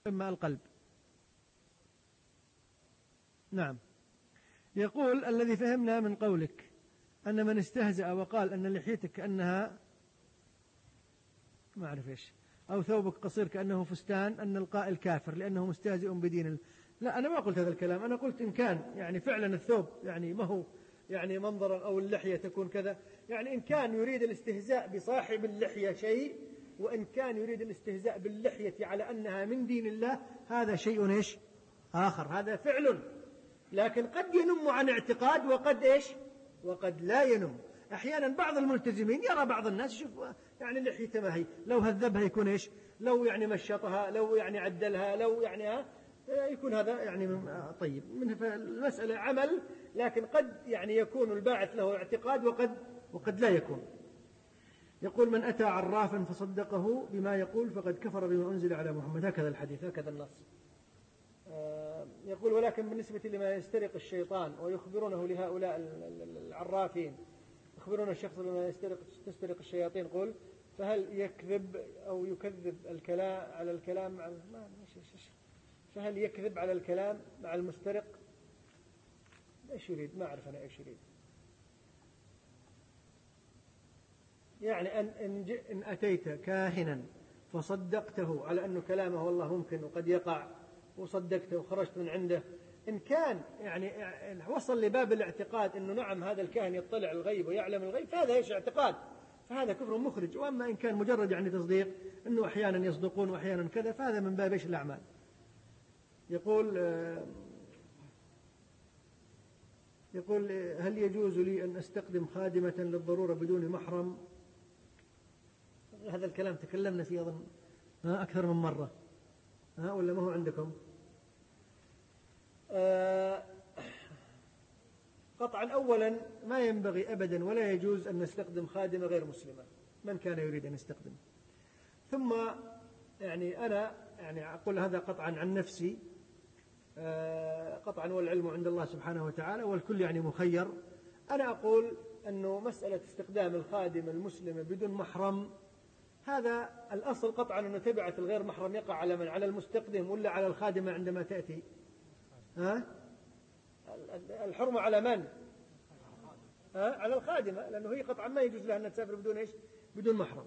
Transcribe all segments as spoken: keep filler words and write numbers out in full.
إما القلب. نعم. يقول الذي فهمنا من قولك أن من استهزأ وقال أن لحيتك كأنها ما أعرف إيش أو ثوبك قصير كأنه فستان أن القائل كافر لأنه مستهزئ بدين الله. لا، أنا ما قلت هذا الكلام. أنا قلت إن كان يعني فعلا الثوب يعني ما هو يعني منظرا أو اللحية تكون كذا، يعني إن كان يريد الاستهزاء بصاحب اللحية شيء، وإن كان يريد الاستهزاء باللحية على أنها من دين الله هذا شيء إيش آخر، هذا فعل. لكن قد ينم عن اعتقاد وقد إيش وقد لا ينم. أحيانا بعض الملتزمين يرى بعض الناس شوف يعني لحيته ما هي، لو هذبها يكون إيش، لو يعني مشطها، لو يعني عدلها، لو يعني ها يكون هذا يعني طيب من المسألة عمل. لكن قد يعني يكون الباعث له اعتقاد وقد وقد لا يكون. يقول من أتى عرافا فصدقه بما يقول فقد كفر بما أنزل على محمد. هكذا الحديث، هكذا النص. يقول ولكن بالنسبة لما يسترق الشيطان ويخبرونه لهؤلاء العرافين، يخبرون الشخص لما يسترق تسترق الشياطين، قل فهل يكذب أو يكذب الكلام على الكلام مع ما فهل يكذب على الكلام مع المسترق؟ ايش يريد؟ ما أعرف أنا ايش يريد. يعني أن إن, إن أتيت كاهنا فصدقته على أنه كلامه والله ممكن وقد يقع، وصدقته وخرجت من عنده، إن كان يعني وصل لباب الاعتقاد أنه نعم هذا الكاهن يطلع الغيب ويعلم الغيب، فهذا إيش اعتقاد، فهذا كفر مخرج. وأما إن كان مجرد يعني تصديق أنه أحيانا يصدقون وأحيانا كذا، فهذا من باب إيش الأعمال. يقول يقول هل يجوز لي أن أستخدم خادمة للضرورة بدون محرم؟ هذا الكلام تكلمنا فيه أظن أكثر من مرة، ها ولا ما هو عندكم؟ أه قطعا أولا ما ينبغي أبدا ولا يجوز أن نستخدم خادمة غير مسلمة من كان يريد أن يستخدم. ثم يعني أنا يعني أقول هذا قطعا عن نفسي، أه قطعا والعلم عند الله سبحانه وتعالى والكل يعني مخير. أنا أقول أنه مسألة استخدام الخادمة المسلمة بدون محرم هذا الأصل قطعا أنه تبعة الغير محرم يقع على من؟ على المستخدم ولا على الخادمة عندما تأتي؟ ها؟ الحرمة على من؟ ها؟ على الخادمة، لأنه هي قطعا ما يجوز لها أن تسافر بدون إيش؟ بدون محرم.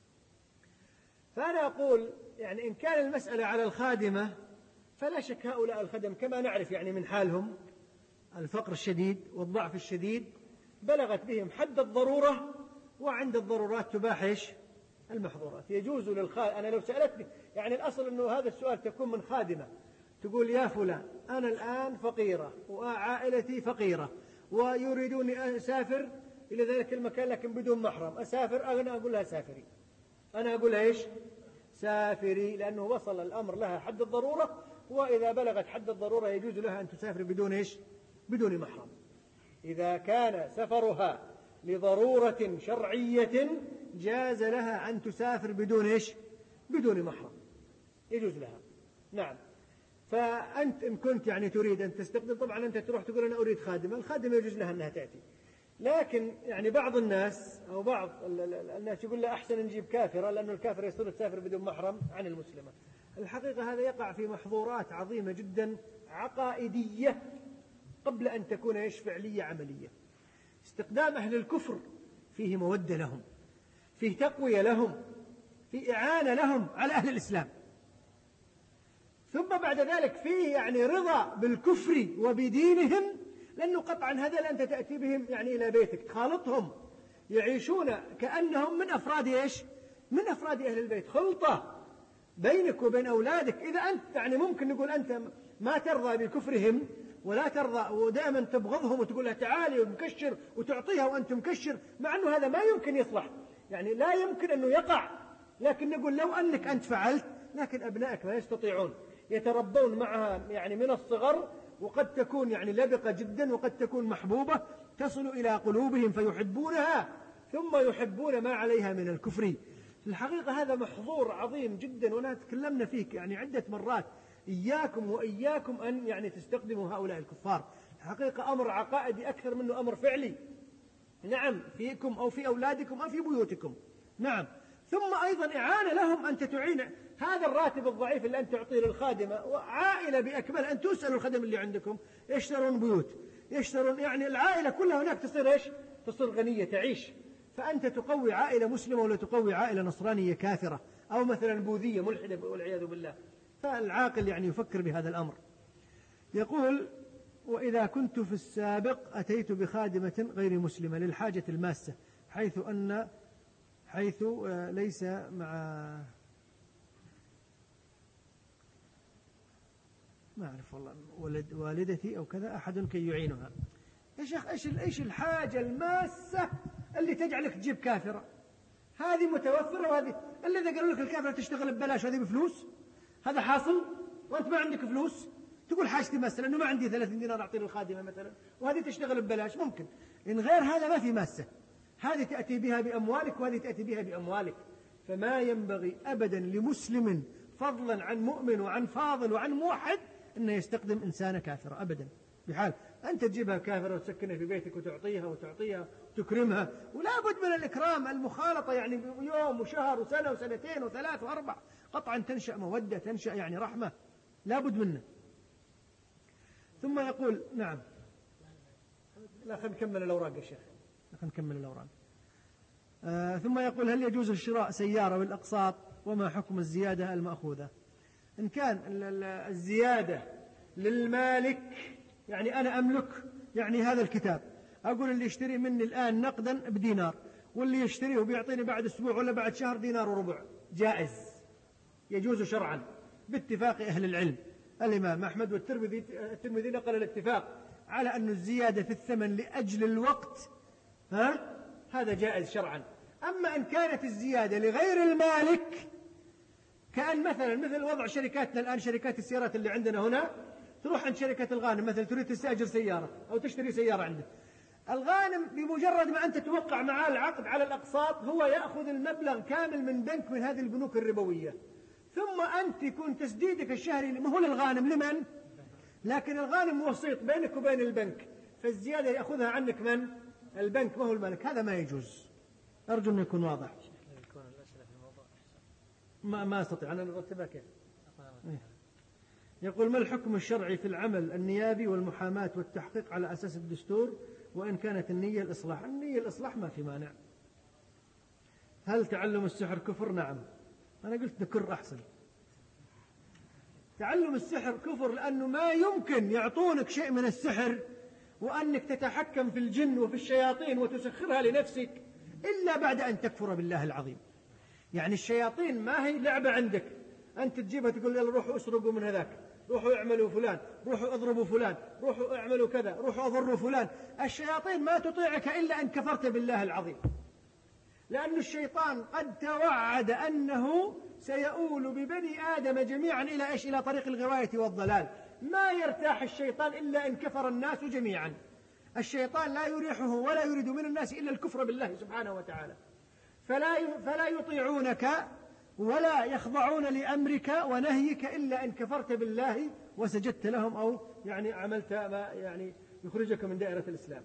فأنا أقول يعني إن كان المسألة على الخادمة فلا شك هؤلاء الخدم كما نعرف يعني من حالهم الفقر الشديد والضعف الشديد بلغت بهم حد الضرورة، وعند الضرورات تباح إيش؟ المحظورات. يجوز للخادم، أنا لو سألتني يعني الأصل أنه هذا السؤال تكون من خادمة تقول يا فلان أنا الآن فقيرة وعائلتي فقيرة ويريدوني أسافر إلى ذلك المكان لكن بدون محرم، أسافر؟ أنا أقول لها سافري، أنا أقول لها إيش؟ سافري، لأنه وصل الأمر لها حد الضرورة، وإذا بلغت حد الضرورة يجوز لها أن تسافر بدون إيش؟ بدون محرم. إذا كان سفرها لضرورة شرعية جاز لها أن تسافر بدون إيش؟ بدون محرم، يجوز لها. نعم. فأنت إن كنت يعني تريد أن تستخدم، طبعا أنت تروح تقول أنا أريد خادمة، الخادمة يجوز لها أنها تأتي. لكن يعني بعض الناس أو بعض الناس يقول لا أحسن نجيب كافرة لأنه الكافر يصير تسافر بدون محرم عن المسلمة. الحقيقة هذا يقع في محظورات عظيمة جدا عقائدية قبل أن تكون إيش؟ فعلية عملية. استخدام أهل الكفر فيه مودة لهم، فيه تقوية لهم، فيه إعانة لهم على أهل الإسلام، ثم بعد ذلك فيه يعني رضا بالكفر وبدينهم، لأنه قطعا هذا أنت تأتي بهم يعني إلى بيتك تخالطهم يعيشون كأنهم من أفراد إيش؟ من أفراد أهل البيت، خلطة بينك وبين أولادك. إذا أنت يعني ممكن نقول أنت ما ترضى بكفرهم ولا ترضى ودائما تبغضهم وتقول لها تعالي ومكشر وتعطيها وأنت مكشر، مع أنه هذا ما يمكن يصلح، يعني لا يمكن أنه يقع. لكن نقول لو أنك أنت فعلت، لكن أبنائك ما يستطيعون، يتربون معها يعني من الصغر، وقد تكون يعني لبقة جدا وقد تكون محبوبة تصل إلى قلوبهم فيحبونها ثم يحبون ما عليها من الكفر. في الحقيقة هذا محظور عظيم جدا، وأنا تكلمنا فيك يعني عدة مرات، إياكم وإياكم أن يعني تستخدموا هؤلاء الكفار. الحقيقة أمر عقائدي أكثر منه أمر فعلي. نعم، فيكم أو في أولادكم أو في بيوتكم. نعم. ثم أيضا إعانة لهم، أنت تعين هذا الراتب الضعيف اللي أنت تعطيه للخادمة، وعائلة بأكمل، أن تسألوا الخدم اللي عندكم يشترون بيوت، يشترون يعني العائلة كلها هناك تصير إيش؟ تصير غنية تعيش. فأنت تقوي عائلة مسلمة ولا تقوي عائلة نصرانية كافرة أو مثلا بوذية ملحدة والعياذ بالله. فالعاقل يعني يفكر بهذا الأمر. يقول: وإذا كنت في السابق أتيت بخادمة غير مسلمة للحاجة الماسة، حيث أن حيث ليس مع ما أعرف والله ولد والدتي أو كذا أحد كي يعينها. يا شيخ إيش إيش الحاجة الماسة اللي تجعلك تجيب كافرة؟ هذه متوفرة، وهذه الذي قالوا لك الكافرة تشتغل ببلاش هذه بفلوس، هذا حاصل وأنت ما عندك فلوس، تقول حاجتي ماسة لأنه ما عندي ثلاثين دينار أعطي للخادمة مثلا، وهذه تشتغل ببلاش. ممكن إن غير هذا ما في ماسة، هذه تأتي بها بأموالك وهذه تأتي بها بأموالك. فما ينبغي أبدا لمسلم فضلا عن مؤمن وعن فاضل وعن موحد أنه يستخدم إنسانة كافرة أبدا بحال. أنت تجيبها كافرة وتسكنها في بيتك وتعطيها وتعطيها وتكرمها، ولا بد من الإكرام، المخالطة يعني يوم وشهر وسنة وسنتين وثلاث وأربع، قطعا تنشأ مودة، تنشأ يعني رحمة، لا بد منه. ثم يقول: نعم لا خلينا نكمل الأوراق يا شيخ، خلينا نكمل الأوراق. آه ثم يقول: هل يجوز شراء سيارة بالأقساط؟ وما حكم الزيادة المأخوذة؟ إن كان الزيادة للمالك، يعني أنا أملك يعني هذا الكتاب، أقول اللي يشتري مني الآن نقدا بدينار، واللي يشتريه وبيعطيني بعد أسبوع ولا بعد شهر دينار وربع، جائز، يجوز شرعا باتفاق أهل العلم. الإمام أحمد والترمذي الترمذي نقل الاتفاق على أن الزيادة في الثمن لأجل الوقت ها هذا جائز شرعا. أما إن كانت الزيادة لغير المالك، كأن مثلا مثل وضع شركاتنا الآن، شركات السيارات اللي عندنا هنا، تروح عند شركة الغانم مثلا تريد تستأجر سيارة أو تشتري سيارة عنده، الغانم بمجرد ما أنت توقع معاه العقد على الأقساط هو يأخذ المبلغ كامل من بنك من هذه البنوك الربوية، ثم أنت يكون تسديدك الشهري ما هو للغانم، لمن؟ لكن الغانم وسيط بينك وبين البنك، فالزيادة يأخذها عنك من؟ البنك ما هو المالك. هذا ما يجوز. أرجو أن يكون واضح. ما ما أستطيع أنا نرتبها كيف. يقول: ما الحكم الشرعي في العمل النيابي والمحاماة والتحقيق على أساس الدستور، وإن كانت النية الإصلاح؟ النية الإصلاح ما في مانع. هل تعلم السحر كفر؟ نعم. أنا قلت نكر أحسن. تعلم السحر كفر، لأنه ما يمكن يعطونك شيء من السحر وأنك تتحكم في الجن وفي الشياطين وتسخرها لنفسك إلا بعد أن تكفر بالله العظيم. يعني الشياطين ما هي لعبة عندك أنت تجيبها تقول يلا روحوا اسرقوا من هذاك، روحوا اعملوا فلان، روحوا اضربوا فلان، روحوا اعملوا كذا، روحوا اضروا فلان. الشياطين ما تطيعك إلا أن كفرت بالله العظيم، لأن الشيطان قد توعد أنه سيؤول ببني آدم جميعا إلى إيش؟ إلى طريق الغواية والضلال. ما يرتاح الشيطان إلا إن كفر الناس جميعا. الشيطان لا يريحه ولا يريد من الناس إلا الكفر بالله سبحانه وتعالى، فلا فلا يطيعونك ولا يخضعون لأمرك ونهيك إلا إن كفرت بالله وسجدت لهم أو يعني عملت ما يعني يخرجك من دائرة الإسلام.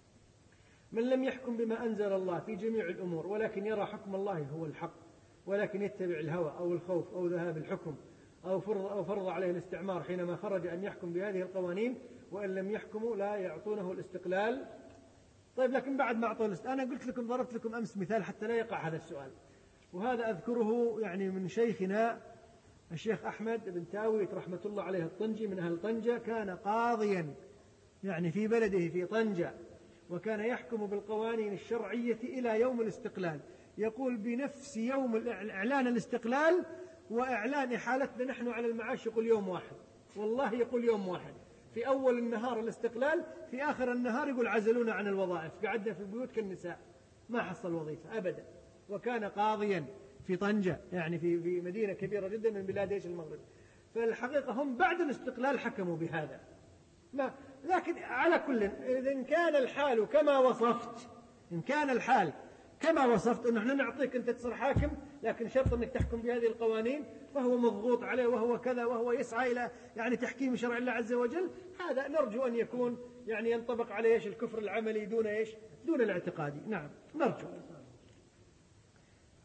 من لم يحكم بما أنزل الله في جميع الأمور ولكن يرى حكم الله هو الحق، ولكن يتبع الهوى أو الخوف أو ذهاب الحكم أو فرض, أو فرض عليه الاستعمار حينما خرج أن يحكم بهذه القوانين، وإن لم يحكموا لا يعطونه الاستقلال. طيب لكن بعد ما أعطوه الاستقلال، أنا قلت لكم ضربت لكم أمس مثال حتى لا يقع هذا السؤال، وهذا أذكره يعني من شيخنا الشيخ أحمد بن تاويت رحمة الله عليه الطنجي من أهل طنجة، كان قاضيا يعني في بلده في طنجة، وكان يحكم بالقوانين الشرعية إلى يوم الاستقلال. يقول بنفس يوم إعلان الاستقلال وإعلان إحالتنا نحن على المعاش يقول يوم واحد، والله يقول يوم واحد، في أول النهار الاستقلال، في آخر النهار يقول عزلونا عن الوظائف، قعدنا في البيوت كالنساء ما حصل وظيفة أبدا. وكان قاضيا في طنجة يعني في في مدينة كبيرة جدا من بلاد ايش المغرب. فالحقيقة هم بعد الاستقلال حكموا بهذا. ما لكن على كل إن كان الحال كما وصفت، إن كان الحال كما وصفت أنه نحن نعطيك أنت تصير حاكم لكن شرط أنك تحكم بهذه القوانين، وهو مضغوط عليه وهو كذا وهو يسعى إلى يعني تحكيم شرع الله عز وجل، هذا نرجو أن يكون يعني ينطبق عليه إيش الكفر العملي دون إيش دون الاعتقادي. نعم نرجو.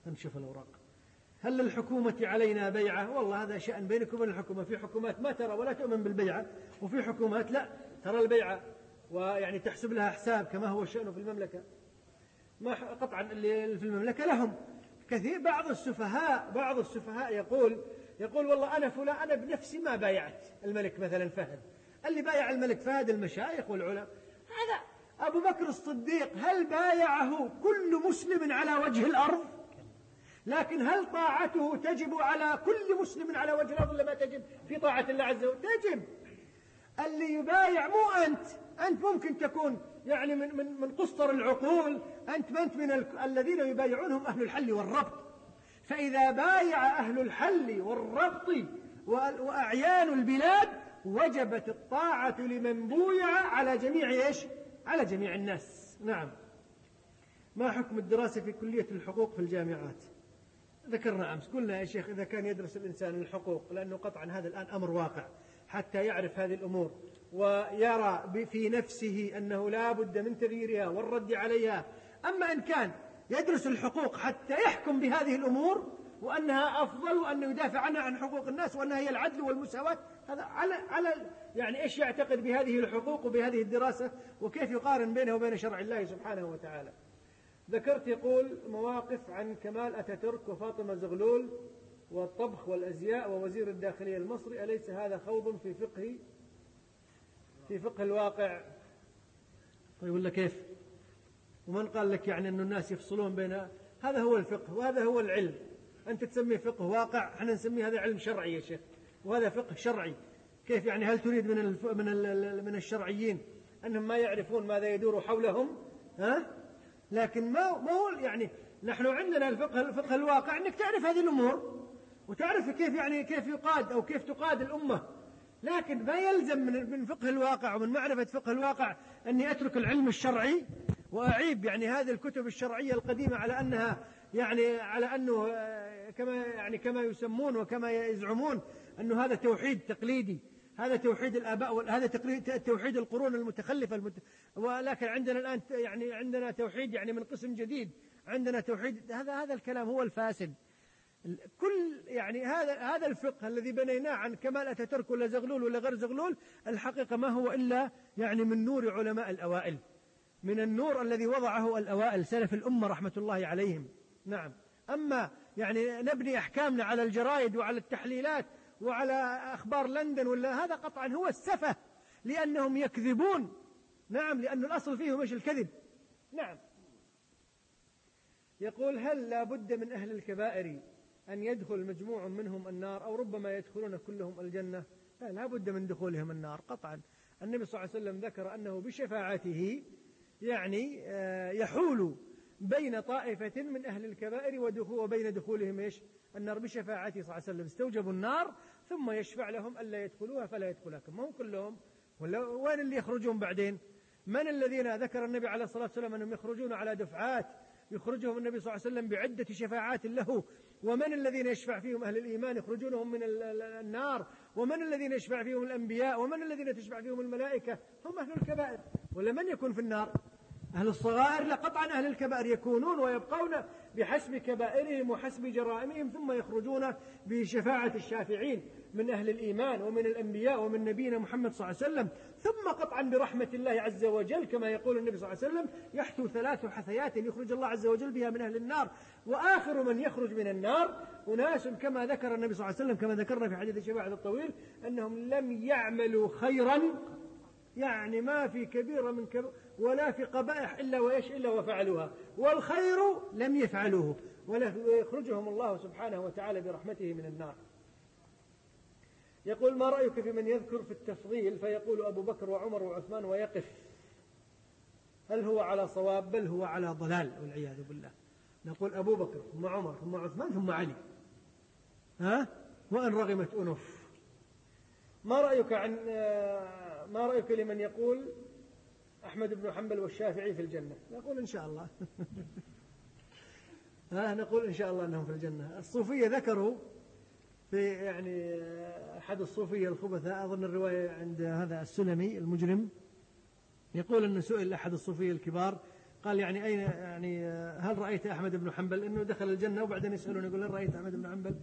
نشوف الأوراق. هل للحكومة علينا بيعة؟ والله هذا شأن بينك وبين الحكومة. في حكومات ما ترى ولا تؤمن بالبيعة، وفي حكومات لا ترى البيعة ويعني تحسب لها حساب كما هو الشأن في المملكة. ما قطعا اللي في المملكة لهم كثير. بعض السفهاء بعض السفهاء يقول يقول والله أنا فلان أنا بنفسي ما بايعت الملك مثلا فهد. اللي بايع الملك فهد المشايخ والعلماء. هذا أبو بكر الصديق هل بايعه كل مسلم على وجه الأرض؟ لكن هل طاعته تجب على كل مسلم على وجه الأرض ولا ما تجب في طاعة الله عز وجل؟ تجب. اللي يبايع مو أنت أنت ممكن تكون يعني من من من قصر العقول. أنت ما أنت من ال... الذين يبايعونهم أهل الحل والربط. فإذا بايع أهل الحل والربط وأعيان البلاد وجبت الطاعة لمن بويع على جميع إيش؟ على جميع الناس. نعم. ما حكم الدراسة في كلية الحقوق في الجامعات؟ ذكرنا أمس قلنا يا شيخ إذا كان يدرس الإنسان الحقوق، لأنه قطعا هذا الآن أمر واقع، حتى يعرف هذه الأمور ويرى في نفسه أنه لا بد من تغييرها والرد عليها. أما إن كان يدرس الحقوق حتى يحكم بهذه الأمور وأنها أفضل وأنه يدافع عنها عن حقوق الناس وأنها هي العدل والمساواة، هذا على على يعني إيش يعتقد بهذه الحقوق وبهذه الدراسة وكيف يقارن بينه وبين شرع الله سبحانه وتعالى. ذكرت يقول مواقف عن كمال أتاتورك وفاطمة زغلول والطبخ والأزياء ووزير الداخلية المصري، أليس هذا خوض في فقه في فقه الواقع؟ طيب ولا كيف؟ ومن قال لك يعني أن الناس يفصلون بين هذا هو الفقه وهذا هو العلم؟ أنت تسميه فقه واقع، احنا نسميه هذا علم شرعي يا شيخ، وهذا فقه شرعي. كيف يعني؟ هل تريد من الف... من ال... من الشرعيين أنهم ما يعرفون ماذا يدور حولهم؟ ها؟ لكن ما ما هو يعني نحن عندنا الفقه الفقه الواقع أنك تعرف هذه الأمور وتعرف كيف يعني كيف يقاد أو كيف تقاد الأمة. لكن ما يلزم من من فقه الواقع ومن معرفة فقه الواقع أني أترك العلم الشرعي وأعيب يعني هذه الكتب الشرعية القديمة على أنها يعني على أنه كما يعني كما يسمون وكما يزعمون أنه هذا توحيد تقليدي، هذا توحيد الآباء، هذا توحيد القرون المتخلفة المت... ولكن عندنا الآن يعني عندنا توحيد يعني من قسم جديد، عندنا توحيد. هذا هذا الكلام هو الفاسد. كل يعني هذا هذا الفقه الذي بنيناه عن كمال أتاتورك ولا زغلول ولا غير زغلول الحقيقة ما هو إلا يعني من نور علماء الأوائل، من النور الذي وضعه الأوائل سلف الأمة رحمة الله عليهم. نعم. أما يعني نبني أحكامنا على الجرائد وعلى التحليلات وعلى أخبار لندن ولا هذا قطعا هو السفه، لأنهم يكذبون. نعم، لأن الأصل فيهم إيش؟ الكذب. نعم. يقول هل لا بد من أهل الكبائر أن يدخل مجموع منهم النار أو ربما يدخلون كلهم الجنة؟ لا, لا بد من دخولهم النار قطعا. النبي صلى الله عليه وسلم ذكر أنه بشفاعته يعني يحول بين طائفة من أهل الكبائر ودخول وبين دخولهم إيش؟ النار. بشفاعته صلى الله عليه وسلم استوجبوا النار ثم يشفع لهم ألا يدخلوها فلا يدخلها. ما هم كلهم، ولا وين اللي يخرجون بعدين؟ من الذين ذكر النبي عليه الصلاة والسلام أنهم يخرجون على دفعات، يخرجهم النبي صلى الله عليه وسلم بعدة شفاعات له. ومن الذين يشفع فيهم أهل الإيمان يخرجونهم من النار، ومن الذين يشفع فيهم الأنبياء، ومن الذين تشفع فيهم الملائكة، هم أهل الكبائر. ولا من يكون في النار؟ أهل الصغائر؟ لا قطعا أهل الكبائر يكونون ويبقون بحسب كبائرهم وحسب جرائمهم ثم يخرجون بشفاعة الشافعين من أهل الإيمان ومن الأنبياء ومن نبينا محمد صلى الله عليه وسلم. ثم قطعا برحمة الله عز وجل كما يقول النبي صلى الله عليه وسلم يحثو ثلاث حثيات يخرج الله عز وجل بها من أهل النار. وآخر من يخرج من النار أناس كما ذكر النبي صلى الله عليه وسلم كما ذكرنا في حديث الشفاعة الطويل أنهم لم يعملوا خيرا، يعني ما في كبيرة من كبيرة ولا في قبائح إلا وإيش إلا وفعلوها، والخير لم يفعلوه، ويخرجهم الله سبحانه وتعالى برحمته من النار. يقول ما رأيك في من يذكر في التفضيل فيقول أبو بكر وعمر وعثمان ويقف؟ هل هو على صواب؟ بل هو على ضلال والعياذ بالله. نقول أبو بكر ثم عمر ثم عثمان ثم علي، ها؟ وأن رغمت أنف. ما رأيك عن ما رأيك لمن يقول أحمد بن حنبل والشافعي في الجنة؟ نقول إن شاء الله ها نقول إن شاء الله أنهم في الجنة. الصوفية ذكروا في يعني أحد الصوفية الخبثاء، أظن الرواية عند هذا السلمي المجرم، يقول أن سئل أحد الصوفية الكبار قال يعني أين يعني هل رأيت أحمد بن حنبل؟ إنه دخل الجنة وبعدين يسألون يقول هل رأيت أحمد بن حنبل؟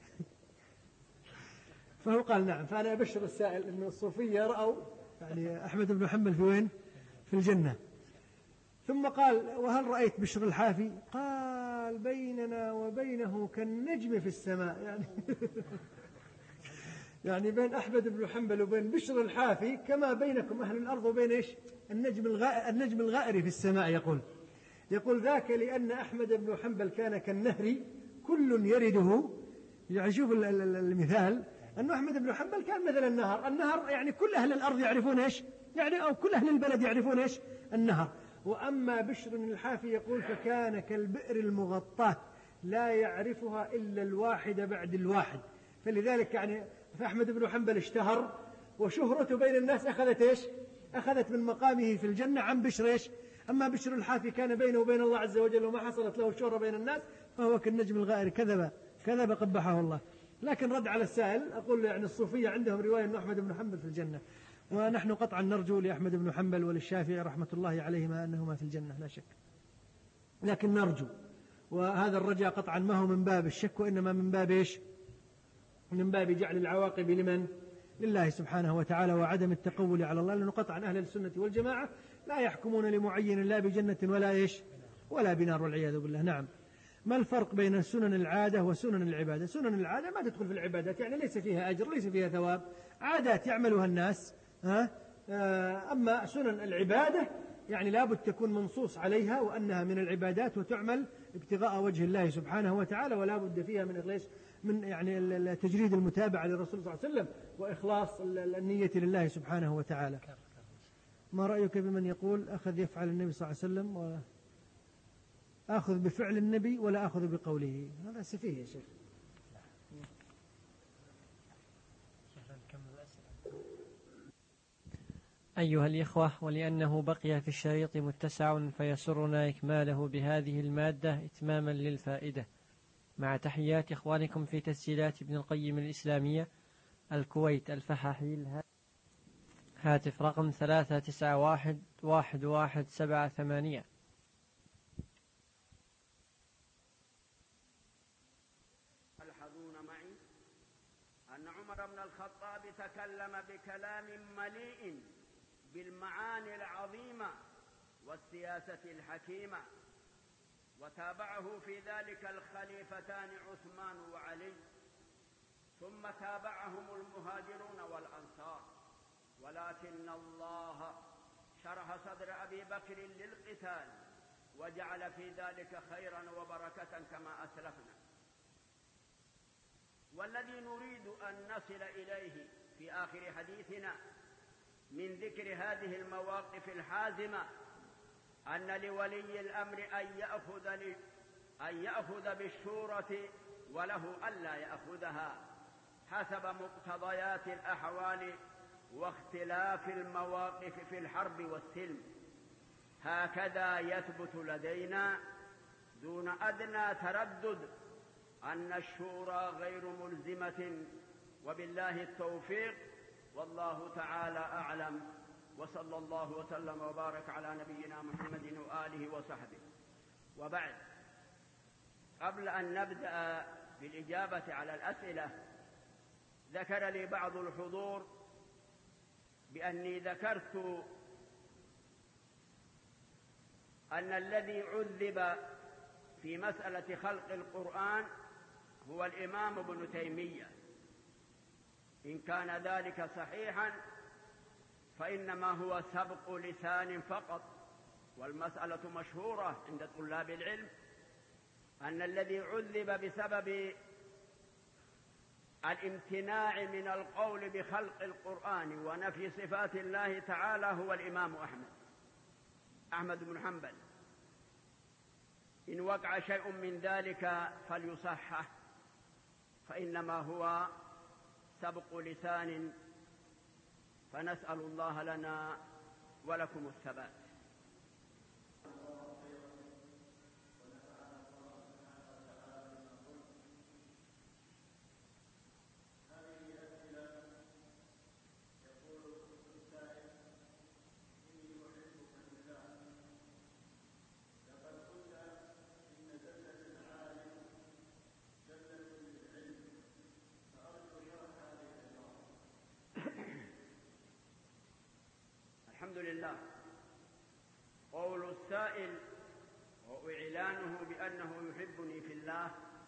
فهو قال نعم. فأنا أبشر السائل إنه الصوفية رأوا يعني أحمد بن حنبل في وين؟ في الجنة. ثم قال وهل رأيت بشر الحافي؟ قال بيننا وبينه كالنجم في السماء. يعني يعني بين أحمد بن حنبل وبين بشر الحافي كما بينكم أهل الأرض وبين إيش؟ النجم الغائر, النجم الغائر في السماء. يقول يقول ذاك لأن أحمد بن حنبل كان كالنهر كل يرده. يعني شوف المثال أن أحمد بن حنبل كان مثل النهر. النهر يعني كل أهل الأرض يعرفون إيش؟ يعني أو كل أهل البلد يعرفون إيش؟ النهر. وأما بشر الحافي يقول فكان كالبئر المغطاة لا يعرفها إلا الواحد بعد الواحد. فلذلك يعني فأحمد بن حنبل اشتهر وشهرته بين الناس أخذت إيش؟ أخذت من مقامه في الجنة عن بشر إيش؟ أما بشر الحافي كان بينه وبين الله عز وجل وما حصلت له الشهرة بين الناس فهو كالنجم الغائر. كذب كذب قبحه الله. لكن رد على السائل أقول يعني الصوفية عندهم رواية أن أحمد بن حنبل في الجنة، ونحن قطعا نرجو لأحمد بن حنبل وللشافعي رحمة الله عليهما أنهما في الجنة لا شك، لكن نرجو، وهذا الرجاء قطعا ما هو من باب الشك وإنما من باب إيش؟ من باب جعل العواقب لمن؟ لله سبحانه وتعالى، وعدم التقول على الله، لأنه قطعا أهل السنة والجماعة لا يحكمون لمعين لا بجنة ولا إيش؟ ولا بنار والعياذ بالله. نعم. ما الفرق بين سنن العادة وسنن العبادة؟ سنن العادة ما تدخل في العبادات، يعني ليس فيها أجر ليس فيها ثواب، عادات يعملها الناس. ها؟ أما سنن العبادة يعني لابد تكون منصوص عليها وأنها من العبادات وتعمل ابتغاء وجه الله سبحانه وتعالى، ولا بد فيها من إخلاص من يعني تجريد المتابعة للرسول صلى الله عليه وسلم وإخلاص النية لله سبحانه وتعالى. ما رأيك بمن يقول أخذ يفعل النبي صلى الله عليه وسلم و أخذ بفعل النبي ولا أخذ بقوله؟ هذا سفيه يا شيخ. أيها الإخوة، ولأنه بقي في الشريط متسع فيسرنا إكماله بهذه المادة إتماما للفائدة، مع تحيات إخوانكم في تسجيلات ابن القيم الإسلامية، الكويت، الفحاحيل، هاتف رقم ثلاثة تسعة واحد واحد واحد سبعة ثمانية. تلحظون معي أن عمر بن الخطاب تكلم بكلام مليء بالمعاني العظيمة والسياسة الحكيمة، وتابعه في ذلك الخليفتان عثمان وعلي، ثم تابعهم المهاجرون والأنصار، ولكن الله شرح صدر أبي بكر للقتال وجعل في ذلك خيرا وبركة كما أسلفنا. والذي نريد أن نصل إليه في آخر حديثنا من ذكر هذه المواقف الحازمة أن لولي الأمر أن يأخذ, أن يأخذ بالشورة وله ألا يأخذها حسب مقتضيات الأحوال واختلاف المواقف في الحرب والسلم. هكذا يثبت لدينا دون أدنى تردد أن الشورى غير ملزمة، وبالله التوفيق، والله تعالى أعلم، وصلى الله وسلم وبارك على نبينا محمد وآله وصحبه. وبعد، قبل أن نبدأ بالإجابة على الأسئلة، ذكر لي بعض الحضور بأني ذكرت أن الذي عذب في مسألة خلق القرآن هو الإمام ابن تيمية. إن كان ذلك صحيحا فإنما هو سبق لسان فقط، والمسألة مشهورة عند طلاب العلم أن الذي عذب بسبب الامتناع من القول بخلق القرآن ونفي صفات الله تعالى هو الإمام أحمد أحمد بن حنبل. إن وقع شيء من ذلك فليصحح، فإنما هو سبق لسان، فنسأل الله لنا ولكم الثبات. الله. قول السائل وإعلانه بأنه يحبني في الله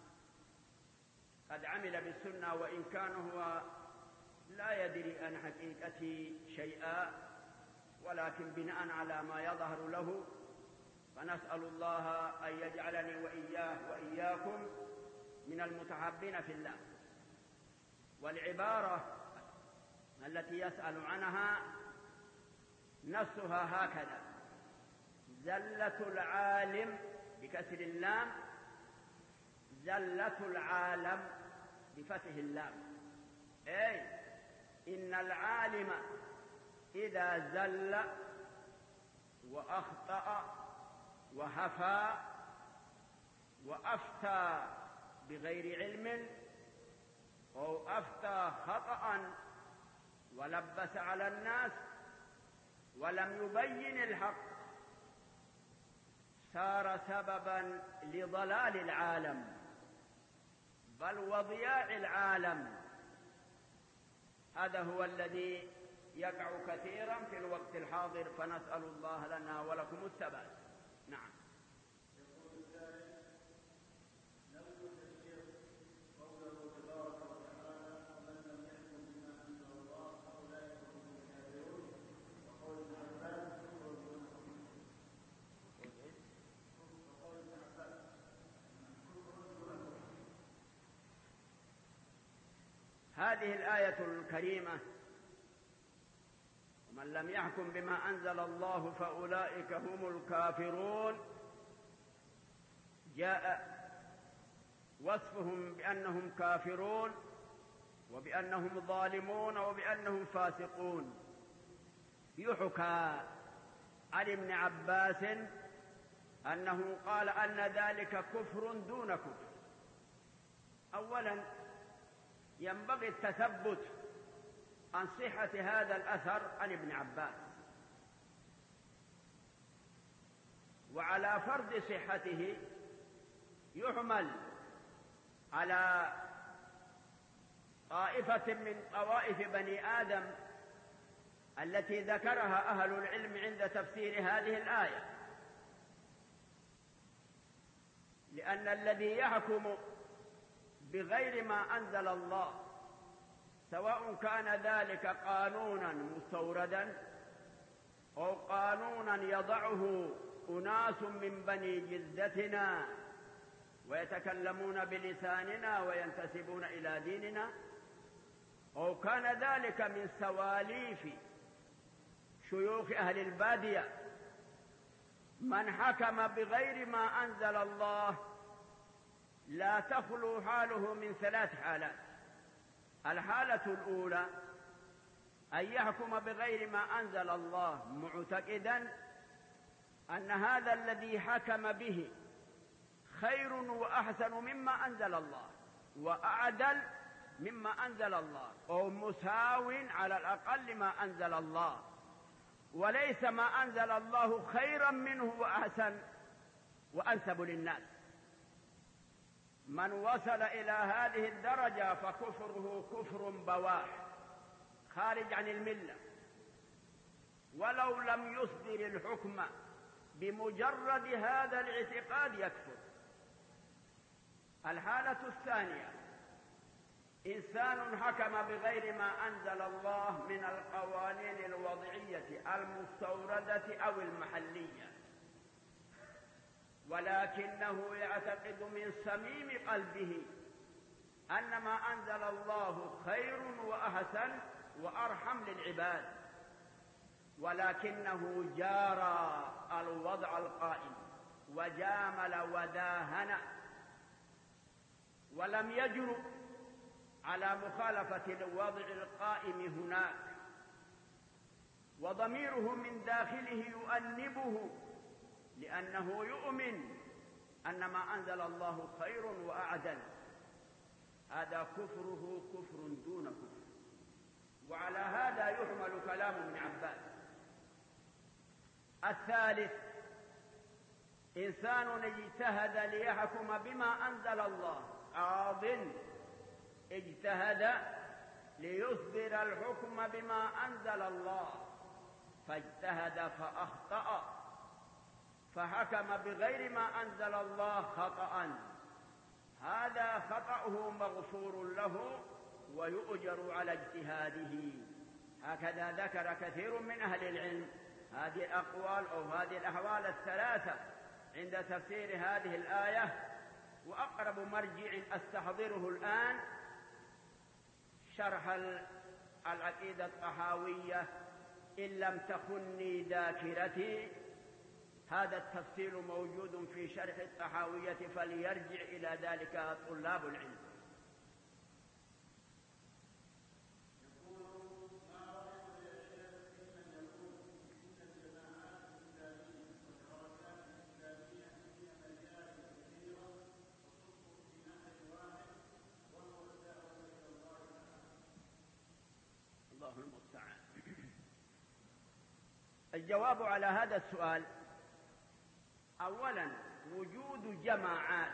قد عمل بالسنة، وإن كان هو لا يدري عن حقيقتي شيئا، ولكن بناء على ما يظهر له، فنسأل الله أن يجعلني وإياه وإياكم من المتحابين في الله. والعبارة التي يسأل عنها نصها هكذا: زلة العالم بكسر اللام، زلة العالم بفتح اللام، أي إن العالم إذا زل وأخطأ وهفى وأفتى بغير علم أو أفتى خطأ ولبس على الناس ولم يبين الحق، صار سببا لضلال العالم بل وضياع العالم. هذا هو الذي يقع كثيرا في الوقت الحاضر، فنسأل الله لنا ولكم الثبات. نعم. هذه الآية الكريمة: ومن لم يحكم بما أنزل الله فأولئك هم الكافرون، جاء وصفهم بأنهم كافرون وبأنهم ظالمون وبأنهم فاسقون. يحكى عن ابن عباس أنه قال أن ذلك كفر دون كفر. أولا ينبغي التثبت عن صحة هذا الأثر عن ابن عباس، وعلى فرض صحته يحمل على طائفة من طوائف بني آدم التي ذكرها أهل العلم عند تفسير هذه الآية، لأن الذي يحكم بغير ما أنزل الله، سواء كان ذلك قانونا مستوردا أو قانونا يضعه أناس من بني جلدتنا ويتكلمون بلساننا وينتسبون إلى ديننا، أو كان ذلك من سواليف شيوخ أهل البادية، من حكم بغير ما أنزل الله لا تخلو حاله من ثلاث حالات. الحالة الأولى أن يحكم بغير ما أنزل الله معتقدا أن هذا الذي حكم به خير وأحسن مما أنزل الله وأعدل مما أنزل الله، أو مساو على الأقل ما أنزل الله، وليس ما أنزل الله خيرا منه وأحسن وأنسب للناس. من وصل إلى هذه الدرجة فكفره كفر بواح خارج عن الملة، ولو لم يصدر الحكم بمجرد هذا الاعتقاد يكفر. الحالة الثانية: إنسان حكم بغير ما أنزل الله من القوانين الوضعية المستوردة أو المحلية، ولكنه يعتقد من صميم قلبه أن ما أنزل الله خير وأحسن وأرحم للعباد، ولكنه جارى الوضع القائم وجامل وداهن ولم يجرؤ على مخالفة الوضع القائم هناك، وضميره من داخله يؤنبه لأنه يؤمن أن ما أنزل الله خير وأعدل. هذا كفره كفر دون كفر، وعلى هذا يحمل كلام ابن عباس. الثالث: إنسان اجتهد ليحكم بما أنزل الله، قاض اجتهد ليصدر الحكم بما أنزل الله، فاجتهد فأخطأ فحكم بغير ما أنزل الله خطأ، هذا خطأه مغفور له ويؤجر على اجتهاده. هكذا ذكر كثير من أهل العلم هذه الأقوال أو هذه الأحوال الثلاثة عند تفسير هذه الآية. وأقرب مرجع أستحضره الآن شرح العقيدة الطحاوية إن لم تخني ذاكرتي، هذا التفسير موجود في شرح الطحاوية فليرجع إلى ذلك طلاب العلم. الله المستعان. الجواب على هذا السؤال: أولا وجود جماعات،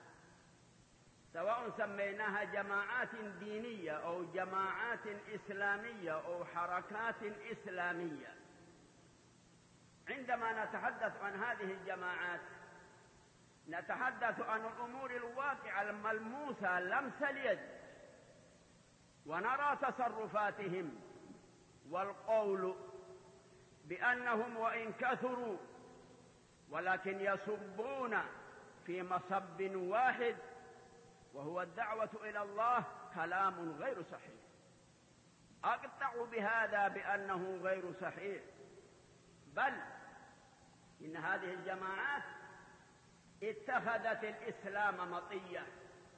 سواء سميناها جماعات دينية أو جماعات إسلامية أو حركات إسلامية، عندما نتحدث عن هذه الجماعات نتحدث عن الأمور الواقعة الملموسة لمس اليد، ونرى تصرفاتهم والقول بأنهم وإن كثروا ولكن يصبون في مصب واحد وهو الدعوة إلى الله كلام غير صحيح. أقطع بهذا بأنه غير صحيح، بل إن هذه الجماعات اتخذت الإسلام مطية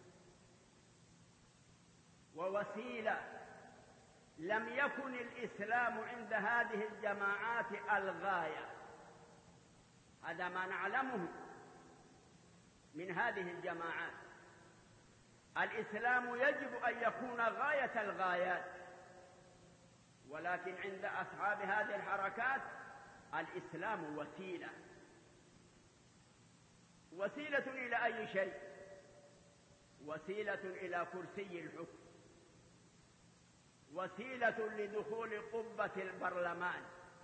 ووسيلة. لم يكن الإسلام عند هذه الجماعات الغاية، هذا ما نعلمه من هذه الجماعات. الإسلام يجب أن يكون غاية الغايات، ولكن عند أصحاب هذه الحركات الإسلام وسيلة. وسيلة إلى أي شيء؟ وسيلة إلى كرسي الحكم، وسيلة لدخول قبة البرلمان.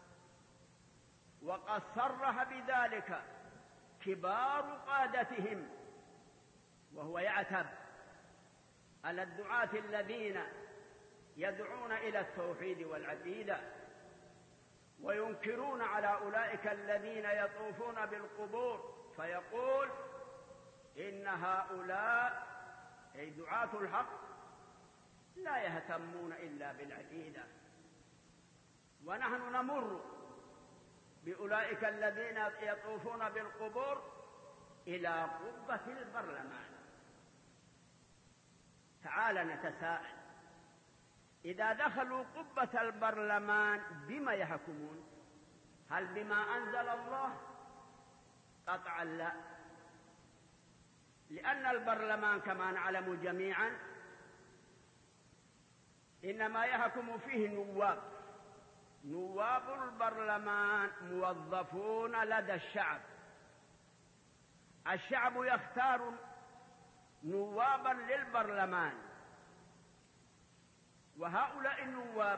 وقد صرح بذلك كبار قادتهم، وهو يعتب على الدعاة الذين يدعون إلى التوحيد والعقيدة وينكرون على أولئك الذين يطوفون بالقبور، فيقول إن هؤلاء أي دعاة الحق لا يهتمون إلا بالعقيدة. ونحن نمر بأولئك الذين يطوفون بالقبور إلى قبة البرلمان. تعال نتساءل: إذا دخلوا قبة البرلمان بما يحكمون؟ هل بما أنزل الله؟ قطعا لا، لأن البرلمان كما نعلم جميعا إنما يحكم فيه نواب. نواب البرلمان موظفون لدى الشعب، الشعب يختار نوابا للبرلمان، وهؤلاء النواب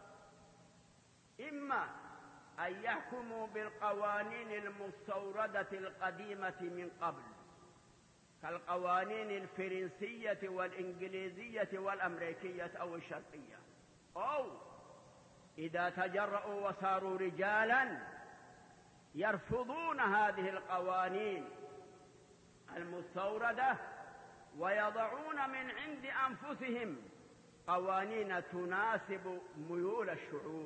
إما أن يحكموا بالقوانين المستوردة القديمة من قبل كالقوانين الفرنسية والإنجليزية والأمريكية أو الشرقية، أو إذا تجرؤوا وصاروا رجالا يرفضون هذه القوانين المستوردة ويضعون من عند أنفسهم قوانين تناسب ميول الشعوب.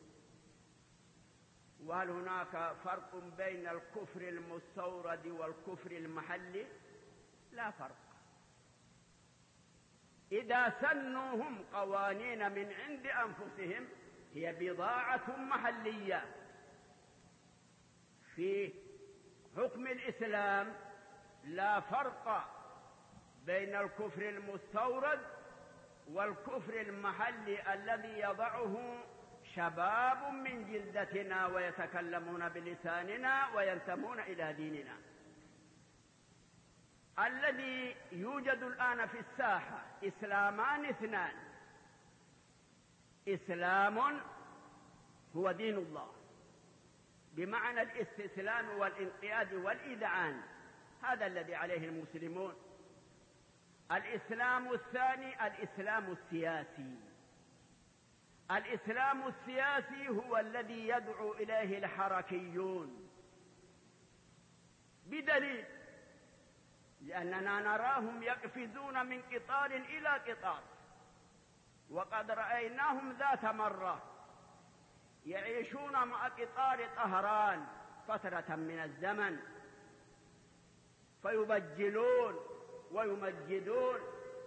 وهل هناك فرق بين الكفر المستورد والكفر المحلي؟ لا فرق. إذا سنوهم قوانين من عند أنفسهم هي بضاعة محلية. في حكم الإسلام لا فرق بين الكفر المستورد والكفر المحلي الذي يضعه شباب من جلدتنا ويتكلمون بلساننا وينتمون إلى ديننا. الذي يوجد الآن في الساحة إسلامان اثنان: إسلام هو دين الله بمعنى الاستسلام والانقياد والإذعان. هذا الذي عليه المسلمون. الإسلام الثاني الإسلام السياسي. الإسلام السياسي هو الذي يدعو إليه الحركيون، بدليل لأننا نراهم يقفزون من قطار إلى قطار، وقد رأيناهم ذات مرة يعيشون مع قطار طهران فترة من الزمن فيبجلون ويمجدون،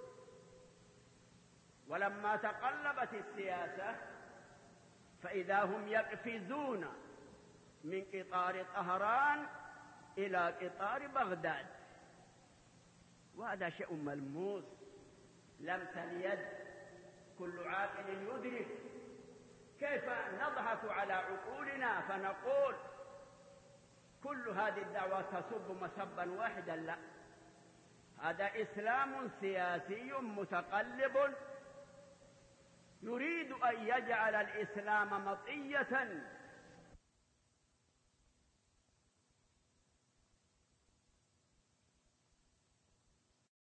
ولما تقلبت السياسة فإذا هم يقفزون من قطار طهران إلى قطار بغداد، وهذا شيء ملموس لمس اليد، كل عاقل يدرك. كيف نضحك على عقولنا فنقول كل هذه الدعوات تصب مسبا واحدا؟ لا، هذا إسلام سياسي متقلب يريد أن يجعل الإسلام مطية